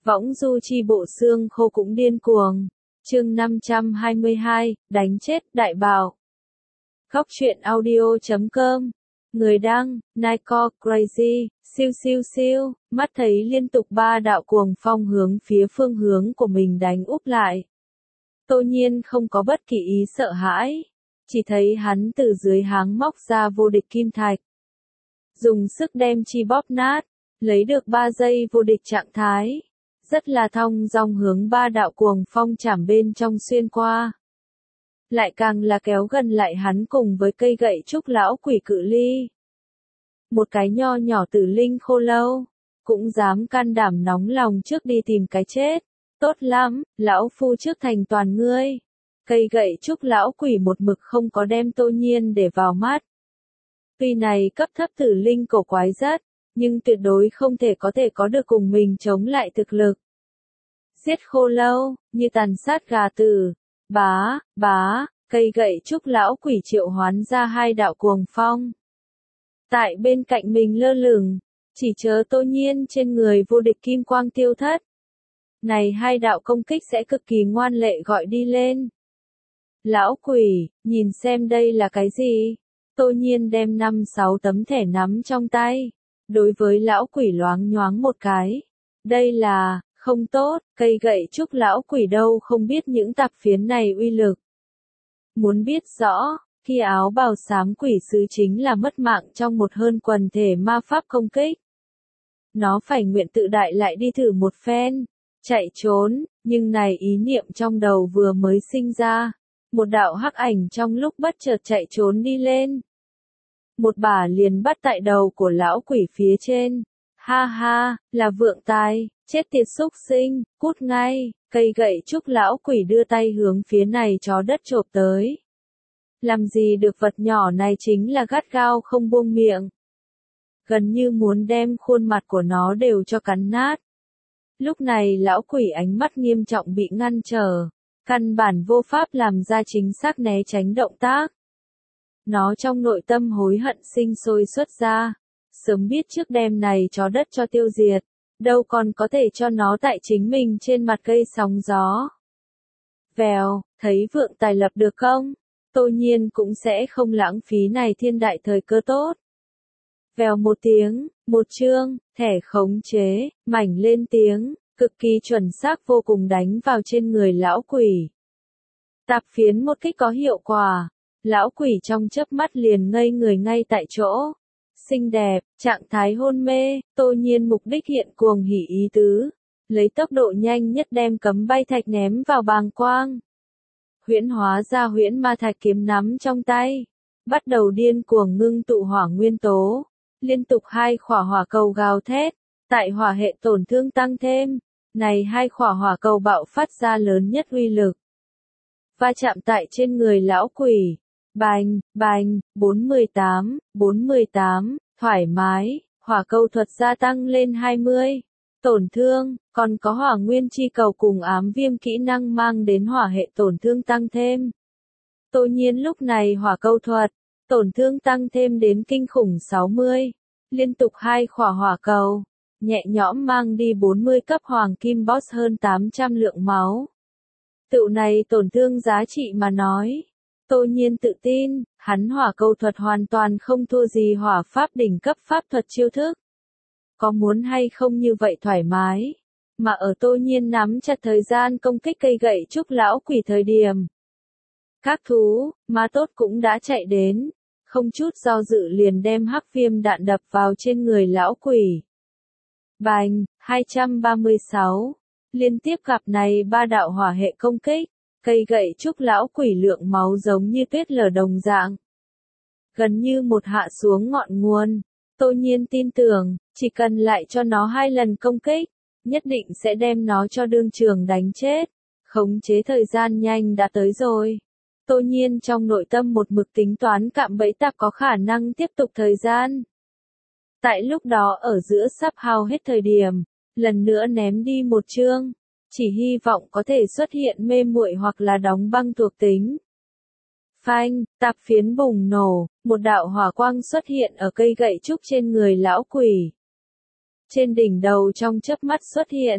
Võng du chi bộ xương khô cũng điên cuồng. Chương 522, đánh chết đại bào. Góc truyện audio.com. Người đăng, Nico Crazy, siêu siêu siêu, mắt thấy liên tục 3 đạo cuồng phong hướng phía phương hướng của mình đánh úp lại. Tô Nhiên không có bất kỳ ý sợ hãi, chỉ thấy hắn từ dưới háng móc ra vô địch kim thạch. Dùng sức đem chi bóp nát, lấy được 3 giây vô địch trạng thái. Rất là thong dong hướng 3 đạo cuồng phong chảm bên trong xuyên qua. Lại càng là kéo gần lại hắn cùng với cây gậy trúc lão quỷ cự ly. Một cái nho nhỏ tử linh khô lâu, cũng dám can đảm nóng lòng trước đi tìm cái chết. Tốt lắm, lão phu trước thành toàn ngươi. Cây gậy trúc lão quỷ một mực không có đem Tô Nhiên để vào mắt. Tuy này cấp thấp tử linh cổ quái rất, nhưng tuyệt đối không thể có được cùng mình chống lại thực lực. Giết khô lâu, như tàn sát gà tử. Bá, cây gậy trúc lão quỷ triệu hoán ra 2 đạo cuồng phong. Tại bên cạnh mình lơ lửng, chỉ chờ Tô Nhiên trên người vô địch kim quang tiêu thất. Này 2 đạo công kích sẽ cực kỳ ngoan lệ gọi đi lên. Lão quỷ, nhìn xem đây là cái gì? Tô Nhiên đem 5-6 tấm thẻ nắm trong tay. Đối với lão quỷ loáng nhoáng một cái. Đây là, không tốt, cây gậy trúc lão quỷ đâu không biết những tạp phiến này uy lực. Muốn biết rõ, khi áo bào xám quỷ sứ chính là mất mạng trong một hơn quần thể ma pháp công kích. Nó phải nguyện tự đại lại đi thử một phen, chạy trốn, nhưng này ý niệm trong đầu vừa mới sinh ra. Một đạo hắc ảnh trong lúc bất chợt chạy trốn đi lên. Một bả liền bắt tại đầu của lão quỷ phía trên. Ha ha, là vượng tài, chết tiệt xúc sinh, cút ngay, cây gậy trúc lão quỷ đưa tay hướng phía này chó đất chộp tới. Làm gì được vật nhỏ này chính là gắt gao không buông miệng. Gần như muốn đem khuôn mặt của nó đều cho cắn nát. Lúc này lão quỷ ánh mắt nghiêm trọng bị ngăn trở, căn bản vô pháp làm ra chính xác né tránh động tác. Nó trong nội tâm hối hận sinh sôi xuất ra, sớm biết trước đêm này chó đất cho tiêu diệt, đâu còn có thể cho nó tại chính mình trên mặt cây sóng gió. Vèo, thấy vượng tài lập được không? Tô Nhiên cũng sẽ không lãng phí này thiên đại thời cơ tốt. Vèo một tiếng, một chương, thẻ khống chế, mảnh lên tiếng, cực kỳ chuẩn xác vô cùng đánh vào trên người lão quỷ. Tạp phiến một kích có hiệu quả, lão quỷ trong chớp mắt liền ngây người ngay tại chỗ. Xinh đẹp, trạng thái hôn mê, Tô Nhiên mục đích hiện cuồng hỉ ý tứ, lấy tốc độ nhanh nhất đem cấm bay thạch ném vào bàng quang. Huyễn hóa ra huyễn ma thạch kiếm nắm trong tay, bắt đầu điên cuồng ngưng tụ hỏa nguyên tố, liên tục 2 khỏa hỏa cầu gào thét, tại hỏa hệ tổn thương tăng thêm, này 2 khỏa hỏa cầu bạo phát ra lớn nhất uy lực. Va chạm tại trên người lão quỷ, bành, 418, thoải mái, hỏa cầu thuật gia tăng lên 20. Tổn thương, còn có hỏa nguyên chi cầu cùng ám viêm kỹ năng mang đến hỏa hệ tổn thương tăng thêm. Tô Nhiên lúc này hỏa cầu thuật, tổn thương tăng thêm đến kinh khủng 60. Liên tục 2 khỏa hỏa cầu, nhẹ nhõm mang đi 40 cấp hoàng kim boss hơn 800 lượng máu. Tựu này tổn thương giá trị mà nói. Tô Nhiên tự tin, hắn hỏa cầu thuật hoàn toàn không thua gì hỏa pháp đỉnh cấp pháp thuật chiêu thức. Có muốn hay không như vậy thoải mái, mà ở Tô Nhiên nắm chặt thời gian công kích cây gậy trúc lão quỷ thời điểm. Các thú, ma tốt cũng đã chạy đến, không chút do dự liền đem hắc viêm đạn đập vào trên người lão quỷ. Bành, 236, liên tiếp gặp này 3 đạo hỏa hệ công kích. Cây gậy trúc lão quỷ lượng máu giống như tuyết lở đồng dạng. Gần như một hạ xuống ngọn nguồn. Tô Nhiên tin tưởng, chỉ cần lại cho nó 2 lần công kích, nhất định sẽ đem nó cho đương trường đánh chết. Khống chế thời gian nhanh đã tới rồi. Tô Nhiên trong nội tâm một mực tính toán cạm bẫy tạp có khả năng tiếp tục thời gian. Tại lúc đó ở giữa sắp hao hết thời điểm, lần nữa ném đi một chương. Chỉ hy vọng có thể xuất hiện mê muội hoặc là đóng băng thuộc tính. Phanh, tạp phiến bùng nổ, một đạo hỏa quang xuất hiện ở cây gậy trúc trên người lão quỷ. Trên đỉnh đầu trong chớp mắt xuất hiện,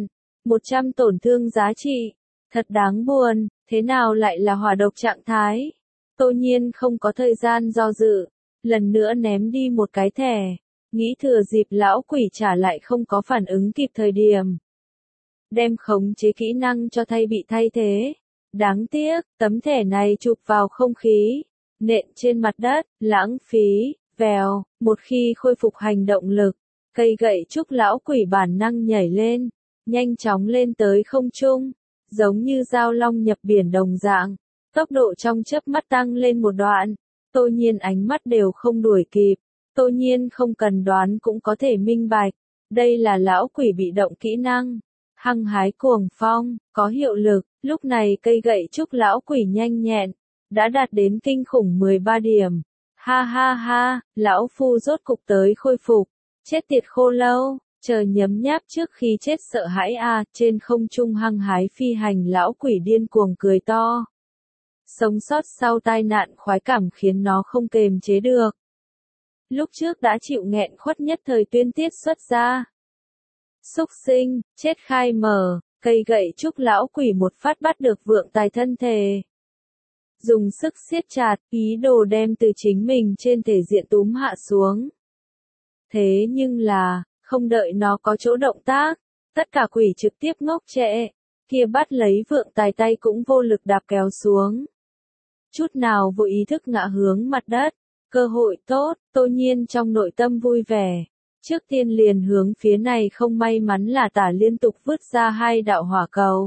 100 tổn thương giá trị. Thật đáng buồn, thế nào lại là hỏa độc trạng thái? Tô Nhiên không có thời gian do dự, lần nữa ném đi một cái thẻ, nghĩ thừa dịp lão quỷ trả lại không có phản ứng kịp thời điểm. Đem khống chế kỹ năng cho bị thay thế. Đáng tiếc, tấm thẻ này chụp vào không khí, nện trên mặt đất, lãng phí, vèo, một khi khôi phục hành động lực, cây gậy trúc lão quỷ bản năng nhảy lên, nhanh chóng lên tới không trung, giống như dao long nhập biển đồng dạng, tốc độ trong chớp mắt tăng lên một đoạn, Tô Nhiên ánh mắt đều không đuổi kịp, Tô Nhiên không cần đoán cũng có thể minh bạch, đây là lão quỷ bị động kỹ năng. Hăng hái cuồng phong, có hiệu lực, lúc này cây gậy trúc lão quỷ nhanh nhẹn, đã đạt đến kinh khủng 13 điểm. Ha ha ha, lão phu rốt cục tới khôi phục, chết tiệt khô lâu, chờ nhấm nháp trước khi chết sợ hãi à, trên không trung hăng hái phi hành lão quỷ điên cuồng cười to. Sống sót sau tai nạn khoái cảm khiến nó không kềm chế được. Lúc trước đã chịu nghẹn khuất nhất thời tuyên tiết xuất ra. Xúc sinh, chết khai mở, cây gậy trúc lão quỷ một phát bắt được vượng tài thân thể. Dùng sức siết chặt, ý đồ đem từ chính mình trên thể diện túm hạ xuống. Thế nhưng là, không đợi nó có chỗ động tác, tất cả quỷ trực tiếp ngốc trệ, kia bắt lấy vượng tài tay cũng vô lực đạp kéo xuống. Chút nào vô ý thức ngã hướng mặt đất, cơ hội tốt, Tô Nhiên trong nội tâm vui vẻ. Trước tiên liền hướng phía này không may mắn là tả liên tục vứt ra 2 đạo hỏa cầu.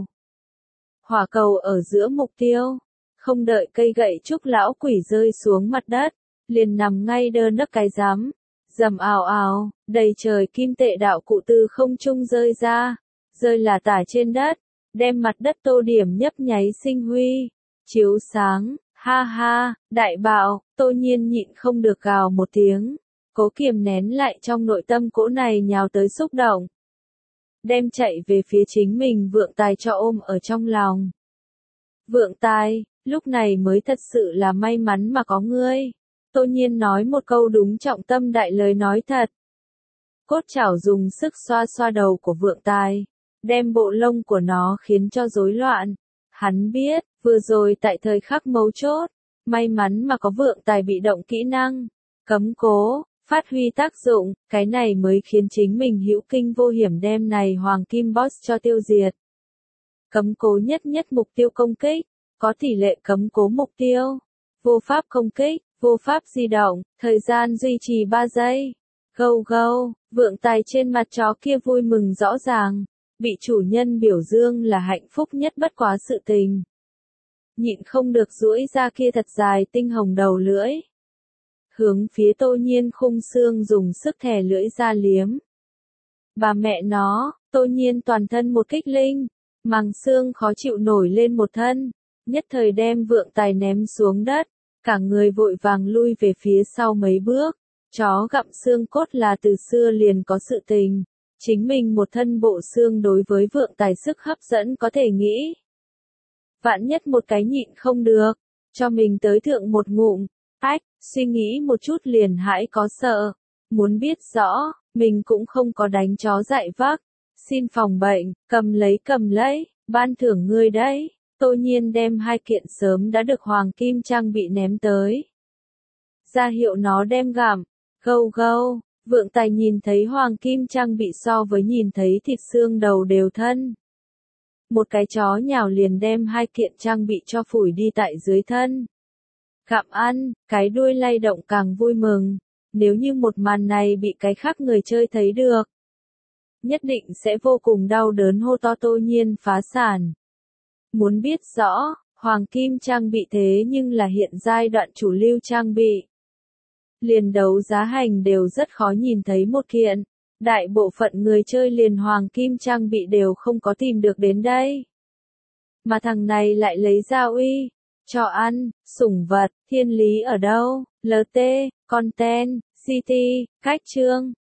Hỏa cầu ở giữa mục tiêu, không đợi cây gậy trúc lão quỷ rơi xuống mặt đất, liền nằm ngay đơ nấc cái rắm, rầm ào ào, đầy trời kim tệ đạo cụ từ không trung rơi ra, rơi là tả trên đất, đem mặt đất tô điểm nhấp nháy sinh huy, chiếu sáng, ha ha, đại bạo, Tô Nhiên nhịn không được gào một tiếng. Cố kiềm nén lại trong nội tâm cỗ này nhào tới xúc động. Đem chạy về phía chính mình vượng tài cho ôm ở trong lòng. Vượng tài, lúc này mới thật sự là may mắn mà có ngươi. Tô Nhiên nói một câu đúng trọng tâm đại lời nói thật. Cốt chảo dùng sức xoa xoa đầu của vượng tài, đem bộ lông của nó khiến cho rối loạn. Hắn biết, vừa rồi tại thời khắc mấu chốt, may mắn mà có vượng tài bị động kỹ năng, cấm cố. Phát huy tác dụng, cái này mới khiến chính mình hữu kinh vô hiểm đem này hoàng kim boss cho tiêu diệt. Cấm cố nhất mục tiêu công kích, có tỷ lệ cấm cố mục tiêu, vô pháp công kích, vô pháp di động, thời gian duy trì 3 giây. Gâu gâu, vượng tài trên mặt chó kia vui mừng rõ ràng, bị chủ nhân biểu dương là hạnh phúc nhất bất quá sự tình. Nhịn không được duỗi ra kia thật dài tinh hồng đầu lưỡi. Hướng phía Tô Nhiên khung xương dùng sức thè lưỡi ra liếm. Bà mẹ nó, Tô Nhiên toàn thân một kích linh, màng xương khó chịu nổi lên một thân, nhất thời đem vượng tài ném xuống đất, cả người vội vàng lui về phía sau mấy bước, chó gặm xương cốt là từ xưa liền có sự tình, chính mình một thân bộ xương đối với vượng tài sức hấp dẫn có thể nghĩ. Vạn nhất một cái nhịn không được, cho mình tới thượng một ngụm. Ách, suy nghĩ một chút liền hãi có sợ. Muốn biết rõ, mình cũng không có đánh chó dạy vác. Xin phòng bệnh, cầm lấy, ban thưởng ngươi đấy. Tô Nhiên đem 2 kiện sớm đã được hoàng kim trang bị ném tới. Ra hiệu nó đem gặm. Gâu gâu, vượng tài nhìn thấy hoàng kim trang bị so với nhìn thấy thịt xương đầu đều thân. Một cái chó nhào liền đem 2 kiện trang bị cho phủi đi tại dưới thân. Gặm ăn, cái đuôi lay động càng vui mừng, nếu như một màn này bị cái khác người chơi thấy được. Nhất định sẽ vô cùng đau đớn hô to Tô Nhiên phá sản. Muốn biết rõ, hoàng kim trang bị thế nhưng là hiện giai đoạn chủ lưu trang bị. Liền đấu giá hành đều rất khó nhìn thấy một kiện, đại bộ phận người chơi liền hoàng kim trang bị đều không có tìm được đến đây. Mà thằng này lại lấy ra uy. Cho ăn, sủng vật, thiên lý ở đâu, LT, content, city, cách chương,